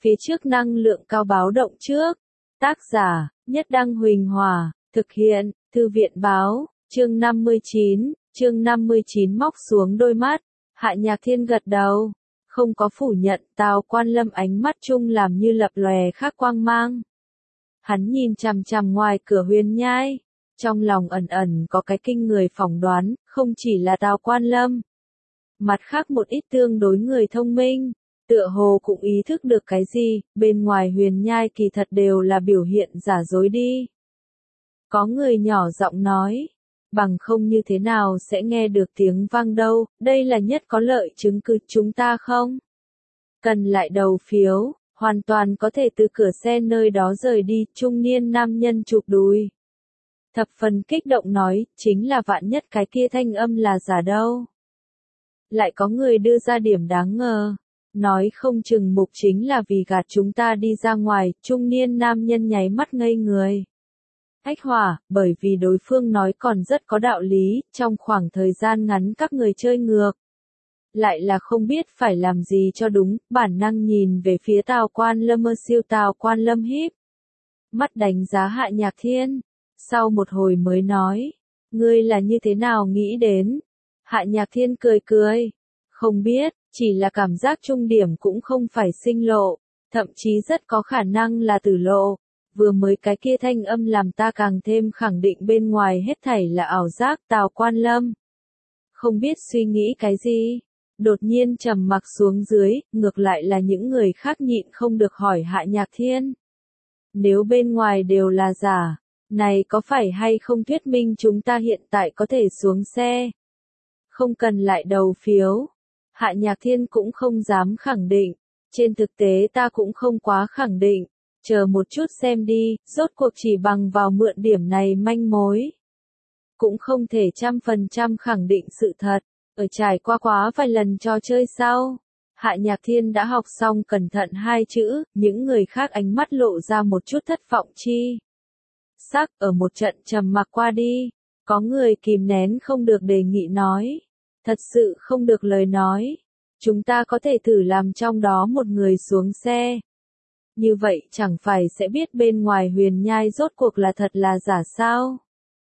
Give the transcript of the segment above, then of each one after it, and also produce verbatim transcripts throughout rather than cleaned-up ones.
Phía trước năng lượng cao báo động trước. Tác giả, Nhất Đăng Huỳnh Hòa, thực hiện, Thư viện báo, chương năm mươi chín, chương năm mươi chín móc xuống đôi mắt, Hạ Nhạc Thiên gật đầu, không có phủ nhận. Tào Quan Lâm ánh mắt chung làm như lập lòe khác quang mang. Hắn nhìn chằm chằm ngoài cửa Huyền Nhai, trong lòng ẩn ẩn có cái kinh người phỏng đoán, không chỉ là Tào Quan Lâm. Mặt khác một ít tương đối người thông minh, tựa hồ cũng ý thức được cái gì, bên ngoài Huyền Nhai kỳ thật đều là biểu hiện giả dối đi. Có người nhỏ giọng nói, bằng không như thế nào sẽ nghe được tiếng vang đâu, đây là nhất có lợi chứng cứ chúng ta không? Cần lại đầu phiếu, hoàn toàn có thể từ cửa xe nơi đó rời đi, trung niên nam nhân chụp đùi. Thập phần kích động nói, chính là vạn nhất cái kia thanh âm là giả đâu. Lại có người đưa ra điểm đáng ngờ, nói không chừng mục chính là vì gạt chúng ta đi ra ngoài, trung niên nam nhân nháy mắt ngây người. Ách hỏa, bởi vì đối phương nói còn rất có đạo lý, trong khoảng thời gian ngắn các người chơi ngược. Lại là không biết phải làm gì cho đúng, bản năng nhìn về phía Tào Quan Lâm mơ siêu Tào Quan Lâm híp mắt đánh giá Hạ Nhạc Thiên, sau một hồi mới nói, ngươi là như thế nào nghĩ đến? Hạ Nhạc Thiên cười cười, không biết, chỉ là cảm giác trung điểm cũng không phải sinh lộ, thậm chí rất có khả năng là tử lộ. Vừa mới cái kia thanh âm làm ta càng thêm khẳng định bên ngoài hết thảy là ảo giác. Tào Quan Lâm không biết suy nghĩ cái gì, đột nhiên trầm mặc xuống dưới, ngược lại là những người khác nhịn không được hỏi Hạ Nhạc Thiên. Nếu bên ngoài đều là giả, này có phải hay không thuyết minh chúng ta hiện tại có thể xuống xe? Không cần lại đầu phiếu. Hạ Nhạc Thiên cũng không dám khẳng định, trên thực tế ta cũng không quá khẳng định. Chờ một chút xem đi, rốt cuộc chỉ bằng vào mượn điểm này manh mối. Cũng không thể trăm phần trăm khẳng định sự thật, ở trải qua quá vài lần trò chơi sau. Hạ Nhạc Thiên đã học xong cẩn thận hai chữ, những người khác ánh mắt lộ ra một chút thất vọng chi. Sắc ở một trận trầm mặc qua đi, có người kìm nén không được đề nghị nói. Thật sự không được lời nói. Chúng ta có thể thử làm trong đó một người xuống xe. Như vậy chẳng phải sẽ biết bên ngoài Huyền Nhai rốt cuộc là thật là giả sao?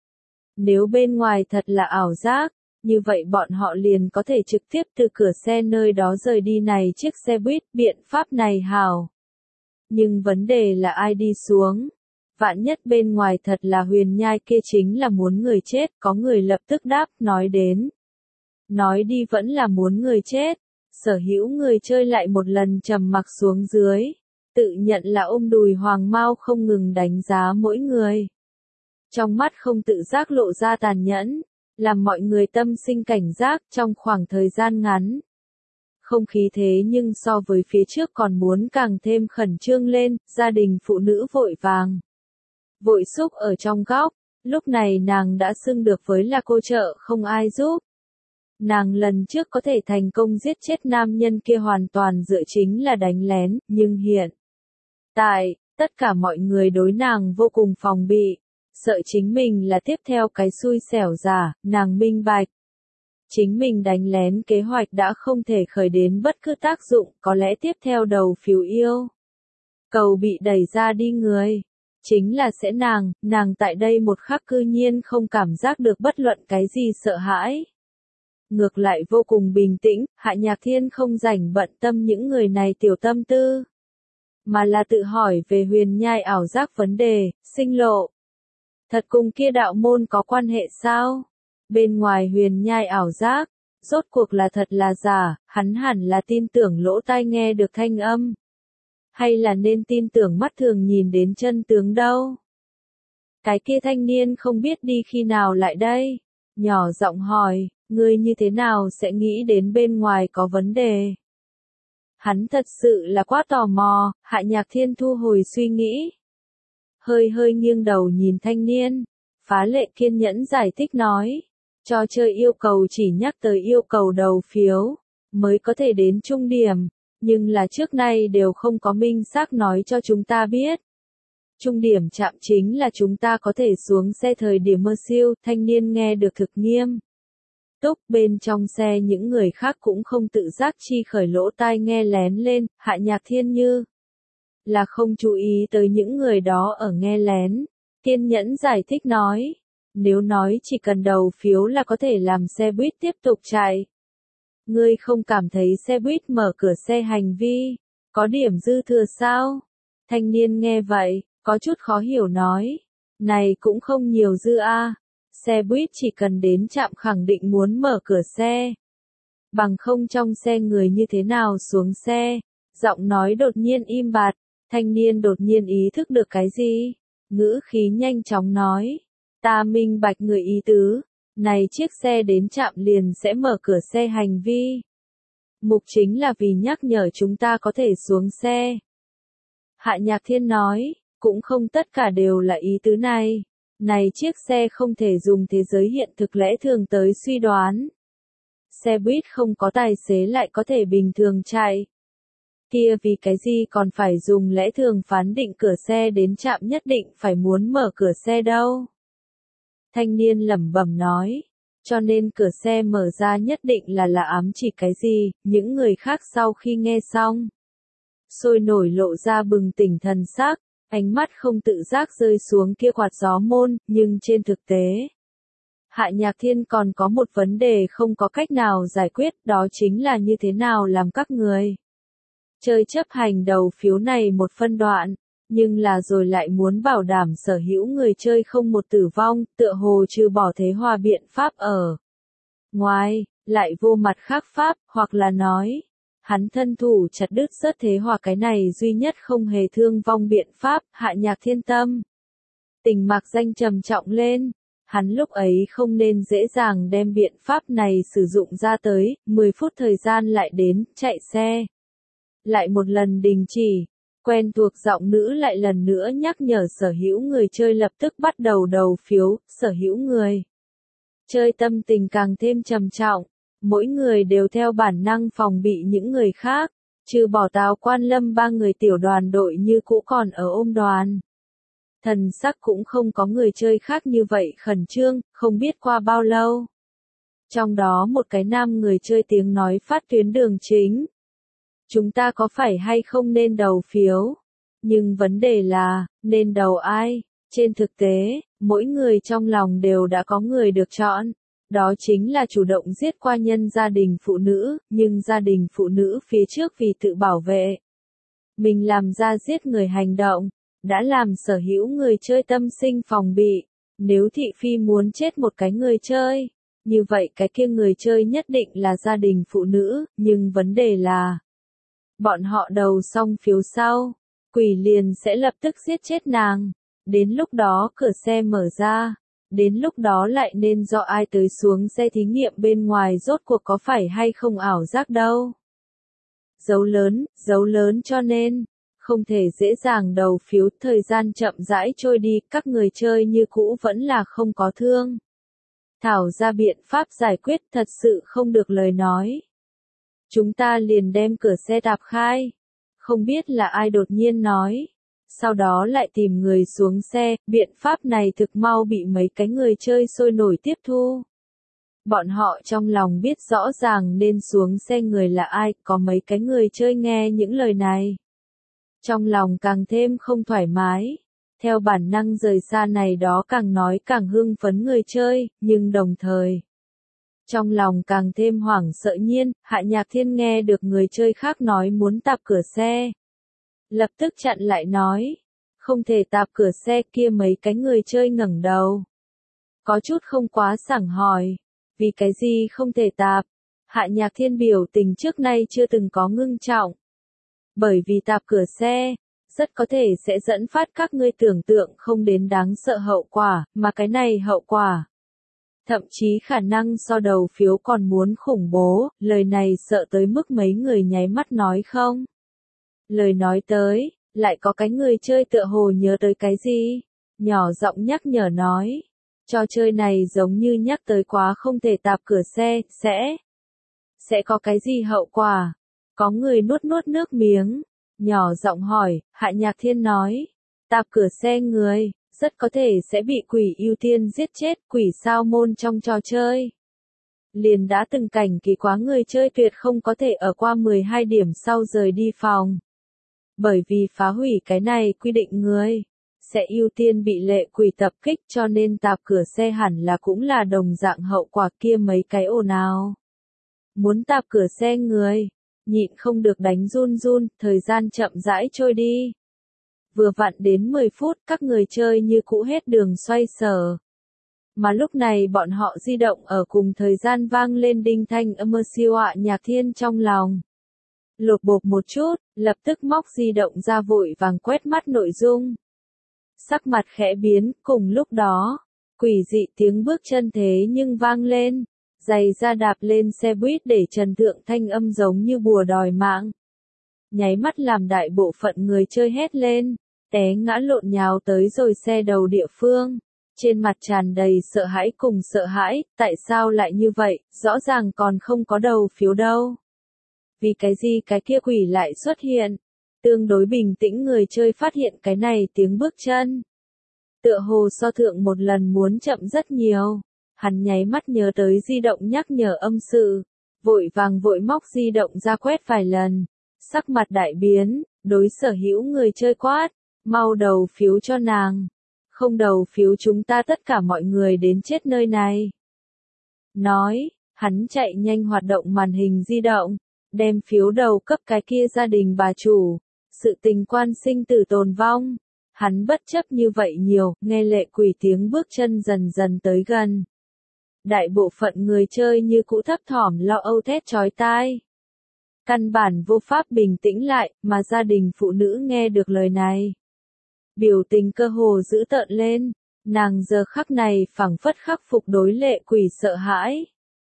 Nếu bên ngoài thật là ảo giác, như vậy bọn họ liền có thể trực tiếp từ cửa xe nơi đó rời đi này chiếc xe buýt, biện pháp này hảo. Nhưng vấn đề là ai đi xuống? Vạn nhất bên ngoài thật là Huyền Nhai kia chính là muốn người chết, có người lập tức đáp, nói đến. Nói đi vẫn là muốn người chết, sở hữu người chơi lại một lần trầm mặc xuống dưới. Tự nhận là ôm đùi hoàng mao không ngừng đánh giá mỗi người. Trong mắt không tự giác lộ ra tàn nhẫn, làm mọi người tâm sinh cảnh giác trong khoảng thời gian ngắn. Không khí thế nhưng so với phía trước còn muốn càng thêm khẩn trương lên, gia đình phụ nữ vội vàng. Vội xúc ở trong góc, lúc này nàng đã xưng được với là cô trợ không ai giúp. Nàng lần trước có thể thành công giết chết nam nhân kia hoàn toàn dựa chính là đánh lén, nhưng hiện tại, tất cả mọi người đối nàng vô cùng phòng bị, sợ chính mình là tiếp theo cái xui xẻo giả, nàng minh bạch. Chính mình đánh lén kế hoạch đã không thể khởi đến bất cứ tác dụng, có lẽ tiếp theo đầu phiếu yêu. Cầu bị đẩy ra đi người. Chính là sẽ nàng, nàng tại đây một khắc cư nhiên không cảm giác được bất luận cái gì sợ hãi. Ngược lại vô cùng bình tĩnh, Hạ Nhạc Thiên không rảnh bận tâm những người này tiểu tâm tư. Mà là tự hỏi về Huyền Nhai ảo giác vấn đề, sinh lộ. Thật cùng kia đạo môn có quan hệ sao? Bên ngoài Huyền Nhai ảo giác, rốt cuộc là thật là giả, hắn hẳn là tin tưởng lỗ tai nghe được thanh âm. Hay là nên tin tưởng mắt thường nhìn đến chân tướng đâu? Cái kia thanh niên không biết đi khi nào lại đây? Nhỏ giọng hỏi, ngươi như thế nào sẽ nghĩ đến bên ngoài có vấn đề? Hắn thật sự là quá tò mò, Hạ Nhạc Thiên thu hồi suy nghĩ. Hơi hơi nghiêng đầu nhìn thanh niên, phá lệ kiên nhẫn giải thích nói. Trò chơi yêu cầu chỉ nhắc tới yêu cầu đầu phiếu, mới có thể đến trung điểm, nhưng là trước nay đều không có minh xác nói cho chúng ta biết. Trung điểm chạm chính là chúng ta có thể xuống xe thời điểm mơ siêu, thanh niên nghe được thực nghiêm. Túc bên trong xe những người khác cũng không tự giác chi khởi lỗ tai nghe lén lên, Hạ Nhạc Thiên như là không chú ý tới những người đó ở nghe lén. Kiên nhẫn giải thích nói, nếu nói chỉ cần đầu phiếu là có thể làm xe buýt tiếp tục chạy. Ngươi không cảm thấy xe buýt mở cửa xe hành vi, có điểm dư thừa sao? Thanh niên nghe vậy, có chút khó hiểu nói, này cũng không nhiều dư a. Xe buýt chỉ cần đến trạm khẳng định muốn mở cửa xe. Bằng không trong xe người như thế nào xuống xe? Giọng nói đột nhiên im bặt, thanh niên đột nhiên ý thức được cái gì? Ngữ khí nhanh chóng nói, ta minh bạch người ý tứ, này chiếc xe đến trạm liền sẽ mở cửa xe hành vi. Mục chính là vì nhắc nhở chúng ta có thể xuống xe. Hạ Nhạc Thiên nói, cũng không tất cả đều là ý tứ này. Này chiếc xe không thể dùng thế giới hiện thực lẽ thường tới suy đoán. Xe buýt không có tài xế lại có thể bình thường chạy. Kia vì cái gì còn phải dùng lẽ thường phán định cửa xe đến trạm nhất định phải muốn mở cửa xe đâu. Thanh niên lẩm bẩm nói, cho nên cửa xe mở ra nhất định là là ám chỉ cái gì, những người khác sau khi nghe xong. Sôi nổi lộ ra bừng tỉnh thần sắc, ánh mắt không tự giác rơi xuống kia quạt gió môn, nhưng trên thực tế. Hạ Nhạc Thiên còn có một vấn đề không có cách nào giải quyết, đó chính là như thế nào làm các người chơi chấp hành đầu phiếu này một phân đoạn, nhưng là rồi lại muốn bảo đảm sở hữu người chơi không một tử vong, tựa hồ trừ bỏ thế hòa biện pháp ở. Ngoài, lại vô mặt khác pháp, hoặc là nói, hắn thân thủ chặt đứt rất thế hòa cái này duy nhất không hề thương vong biện pháp, Hạ Nhạc Thiên tâm. Tình mạc danh trầm trọng lên, hắn lúc ấy không nên dễ dàng đem biện pháp này sử dụng ra tới, mười phút thời gian lại đến, chạy xe. Lại một lần đình chỉ, quen thuộc giọng nữ lại lần nữa nhắc nhở sở hữu người chơi lập tức bắt đầu đầu phiếu, sở hữu người chơi tâm tình càng thêm trầm trọng, mỗi người đều theo bản năng phòng bị những người khác, trừ bỏ Tào Quan Lâm ba người tiểu đoàn đội như cũ còn ở ôm đoàn. Thần sắc cũng không có người chơi khác như vậy khẩn trương, không biết qua bao lâu. Trong đó một cái nam người chơi tiếng nói phát tuyến đường chính. Chúng ta có phải hay không nên đầu phiếu? Nhưng vấn đề là, nên đầu ai? Trên thực tế, mỗi người trong lòng đều đã có người được chọn. Đó chính là chủ động giết qua nhân gia đình phụ nữ, nhưng gia đình phụ nữ phía trước vì tự bảo vệ. Mình làm ra giết người hành động, đã làm sở hữu người chơi tâm sinh phòng bị. Nếu thị phi muốn chết một cái người chơi, như vậy cái kia người chơi nhất định là gia đình phụ nữ, nhưng vấn đề là bọn họ đầu xong phiếu sau, quỷ liền sẽ lập tức giết chết nàng. Đến lúc đó cửa xe mở ra, đến lúc đó lại nên do ai tới xuống xe thí nghiệm bên ngoài rốt cuộc có phải hay không ảo giác đâu. Dấu lớn, dấu lớn cho nên, không thể dễ dàng đầu phiếu, thời gian chậm rãi trôi đi, các người chơi như cũ vẫn là không có thương. Thảo ra biện pháp giải quyết thật sự không được lời nói. Chúng ta liền đem cửa xe đạp khai. Không biết là ai đột nhiên nói. Sau đó lại tìm người xuống xe, biện pháp này thực mau bị mấy cái người chơi sôi nổi tiếp thu. Bọn họ trong lòng biết rõ ràng nên xuống xe người là ai, có mấy cái người chơi nghe những lời này. Trong lòng càng thêm không thoải mái. Theo bản năng rời xa này đó càng nói càng hưng phấn người chơi, nhưng đồng thời. Trong lòng càng thêm hoảng sợ nhiên, Hạ Nhạc Thiên nghe được người chơi khác nói muốn tạp cửa xe. Lập tức chặn lại nói, không thể tạp cửa xe kia mấy cái người chơi ngẩng đầu. Có chút không quá sảng hỏi, vì cái gì không thể tạp? Hạ Nhạc Thiên biểu tình trước nay chưa từng có ngưng trọng. Bởi vì tạp cửa xe, rất có thể sẽ dẫn phát các ngươi tưởng tượng không đến đáng sợ hậu quả, mà cái này hậu quả. Thậm chí khả năng so đầu phiếu còn muốn khủng bố, lời này sợ tới mức mấy người nháy mắt nói không. Lời nói tới, lại có cái người chơi tựa hồ nhớ tới cái gì, nhỏ giọng nhắc nhở nói. Trò chơi này giống như nhắc tới quá không thể tạp cửa xe, sẽ, sẽ có cái gì hậu quả? Có người nuốt nuốt nước miếng, nhỏ giọng hỏi, Hạ Nhạc Thiên nói, tạp cửa xe người, rất có thể sẽ bị quỷ ưu tiên giết chết, quỷ sao môn trong trò chơi. Liền đã từng cảnh kỳ quá người chơi tuyệt không có thể ở qua mười hai điểm sau rời đi phòng. Bởi vì phá hủy cái này quy định người sẽ ưu tiên bị lệ quỷ tập kích, cho nên tạp cửa xe hẳn là cũng là đồng dạng hậu quả kia mấy cái ồn ào. Muốn tạp cửa xe người, nhịn không được đánh run run, thời gian chậm rãi trôi đi. Vừa vặn đến mười phút, các người chơi như cũ hết đường xoay sở. Mà lúc này bọn họ di động ở cùng thời gian vang lên đinh thanh âm siêu ạ Nhạc Thiên trong lòng. Lột bột một chút, lập tức móc di động ra vội vàng quét mắt nội dung. Sắc mặt khẽ biến, cùng lúc đó, quỷ dị tiếng bước chân thế nhưng vang lên, giày ra đạp lên xe buýt để Trần Thượng thanh âm giống như bùa đòi mạng. Nháy mắt làm đại bộ phận người chơi hét lên, té ngã lộn nhào tới rồi xe đầu địa phương. Trên mặt tràn đầy sợ hãi cùng sợ hãi, tại sao lại như vậy, rõ ràng còn không có đầu phiếu đâu. Vì cái gì cái kia quỷ lại xuất hiện? Tương đối bình tĩnh người chơi phát hiện cái này tiếng bước chân. Tựa hồ so thượng một lần muốn chậm rất nhiều. Hắn nháy mắt nhớ tới di động nhắc nhở âm sự. Vội vàng vội móc di động ra quét vài lần. Sắc mặt đại biến, đối sở hữu người chơi quát. Mau đầu phiếu cho nàng. Không đầu phiếu chúng ta tất cả mọi người đến chết nơi này. Nói, hắn chạy nhanh hoạt động màn hình di động. Đem phiếu đầu cấp cái kia gia đình bà chủ. Sự tình quan sinh tử tồn vong. Hắn bất chấp như vậy nhiều, nghe lệ quỷ tiếng bước chân dần dần tới gần. Đại bộ phận người chơi như cũ thấp thỏm lo âu thét chói tai. Căn bản vô pháp bình tĩnh lại, mà gia đình phụ nữ nghe được lời này. Biểu tình cơ hồ dữ tợn lên, nàng giờ khắc này phảng phất khắc phục đối lệ quỷ sợ hãi.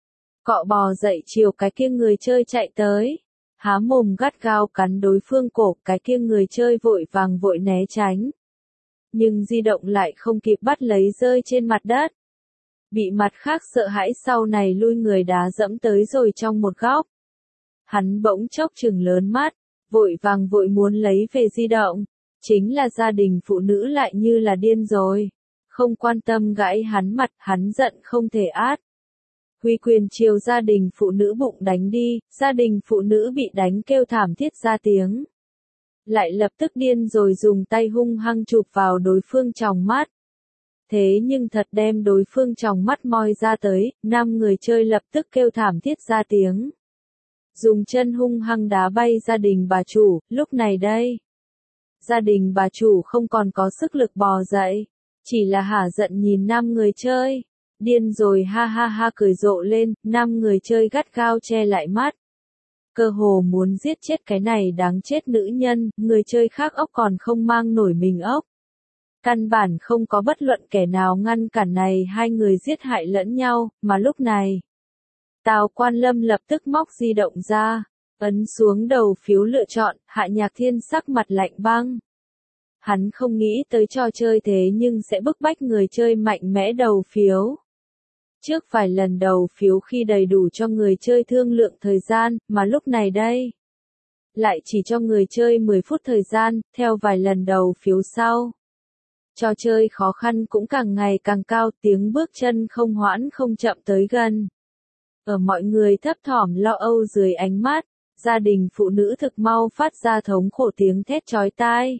Cọ bò dậy chiều cái kia người chơi chạy tới. Há mồm gắt gao cắn đối phương cổ, cái kia người chơi vội vàng vội né tránh. Nhưng di động lại không kịp bắt lấy rơi trên mặt đất. Bị mặt khác sợ hãi sau này lui người đá dẫm tới rồi trong một góc. Hắn bỗng chốc trừng lớn mắt, vội vàng vội muốn lấy về di động. Chính là gia đình phụ nữ lại như là điên rồi. Không quan tâm gãi hắn mặt, hắn giận không thể át. Huy quyền chiều gia đình phụ nữ bụng đánh đi, gia đình phụ nữ bị đánh kêu thảm thiết ra tiếng. Lại lập tức điên rồi dùng tay hung hăng chụp vào đối phương tròng mắt. Thế nhưng thật đem đối phương tròng mắt moi ra tới, năm người chơi lập tức kêu thảm thiết ra tiếng. Dùng chân hung hăng đá bay gia đình bà chủ, lúc này đây. Gia đình bà chủ không còn có sức lực bò dậy, chỉ là hả giận nhìn năm người chơi. Điên rồi ha ha ha cười rộ lên, năm người chơi gắt gao che lại mắt. Cơ hồ muốn giết chết cái này đáng chết nữ nhân, người chơi khác ốc còn không mang nổi mình ốc. Căn bản không có bất luận kẻ nào ngăn cản này hai người giết hại lẫn nhau, mà lúc này. Tào Quan Lâm lập tức móc di động ra, ấn xuống đầu phiếu lựa chọn, Hạ Nhạc Thiên sắc mặt lạnh băng. Hắn không nghĩ tới trò chơi thế nhưng sẽ bức bách người chơi mạnh mẽ đầu phiếu. Trước vài lần đầu phiếu khi đầy đủ cho người chơi thương lượng thời gian, mà lúc này đây. Lại chỉ cho người chơi mười phút thời gian, theo vài lần đầu phiếu sau. Trò chơi khó khăn cũng càng ngày càng cao, tiếng bước chân không hoãn không chậm tới gần. Ở mọi người thấp thỏm lo âu dưới ánh mắt, gia đình phụ nữ thực mau phát ra thống khổ tiếng thét chói tai.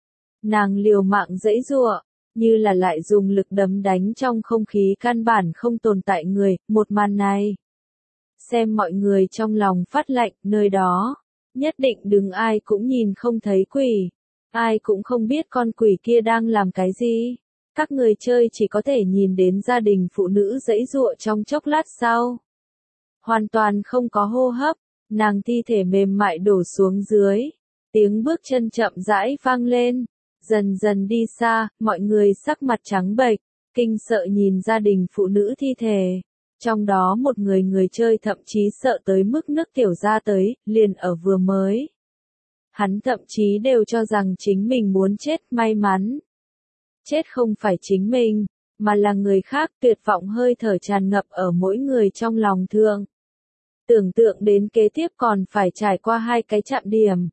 Nàng liều mạng giãy giụa, như là lại dùng lực đấm đánh trong không khí căn bản không tồn tại người, một màn này. Xem mọi người trong lòng phát lạnh, nơi đó, nhất định đừng ai cũng nhìn không thấy quỷ, ai cũng không biết con quỷ kia đang làm cái gì. Các người chơi chỉ có thể nhìn đến gia đình phụ nữ giãy giụa trong chốc lát sau. Hoàn toàn không có hô hấp, nàng thi thể mềm mại đổ xuống dưới, tiếng bước chân chậm rãi vang lên. Dần dần đi xa, mọi người sắc mặt trắng bệch, kinh sợ nhìn gia đình phụ nữ thi thể. Trong đó một người người chơi thậm chí sợ tới mức nước tiểu ra tới, liền ở vừa mới. Hắn thậm chí đều cho rằng chính mình muốn chết, may mắn. Chết không phải chính mình, mà là người khác, tuyệt vọng hơi thở tràn ngập ở mỗi người trong lòng thương. Tưởng tượng đến kế tiếp còn phải trải qua hai cái chạm điểm.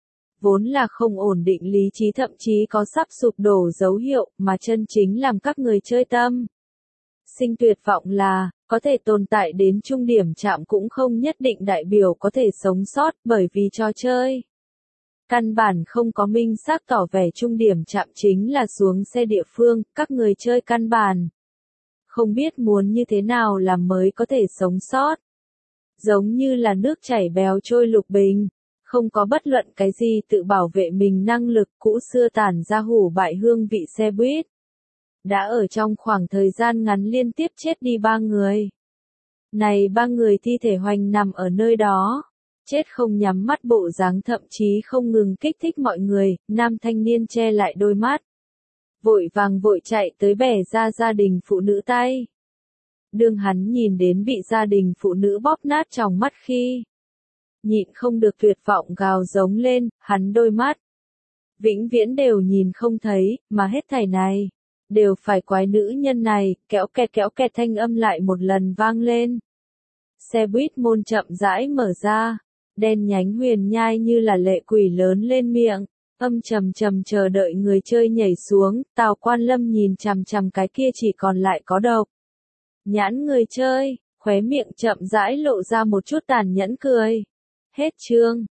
Vốn là không ổn định lý trí thậm chí có sắp sụp đổ dấu hiệu mà chân chính làm các người chơi tâm. Sinh tuyệt vọng là, có thể tồn tại đến trung điểm chạm cũng không nhất định đại biểu có thể sống sót bởi vì trò chơi. Căn bản không có minh xác tỏ vẻ trung điểm chạm chính là xuống xe địa phương, các người chơi căn bản không biết muốn như thế nào làm mới có thể sống sót. Giống như là nước chảy bèo trôi lục bình, không có bất luận cái gì tự bảo vệ mình năng lực, cũ xưa tản ra hủ bại hương vị xe buýt. Đã ở trong khoảng thời gian ngắn liên tiếp chết đi ba người. Này ba người thi thể hoành nằm ở nơi đó. Chết không nhắm mắt bộ dáng thậm chí không ngừng kích thích mọi người, nam thanh niên che lại đôi mắt. Vội vàng vội chạy tới bẻ ra gia đình phụ nữ tay. Đương hắn nhìn đến bị gia đình phụ nữ bóp nát trong mắt khi nhịn không được tuyệt vọng gào giống lên, hắn đôi mắt vĩnh viễn đều nhìn không thấy, mà hết thảy này đều phải quái nữ nhân này, kéo kẹt kéo kẹt thanh âm lại một lần vang lên. Xe buýt môn chậm rãi mở ra, đen nhánh huyền nhai như là lệ quỷ lớn lên miệng, âm trầm trầm chờ đợi người chơi nhảy xuống, Tào Quan Lâm nhìn chằm chằm cái kia chỉ còn lại có độc nhãn người chơi, khóe miệng chậm rãi lộ ra một chút tàn nhẫn cười. Hết chương.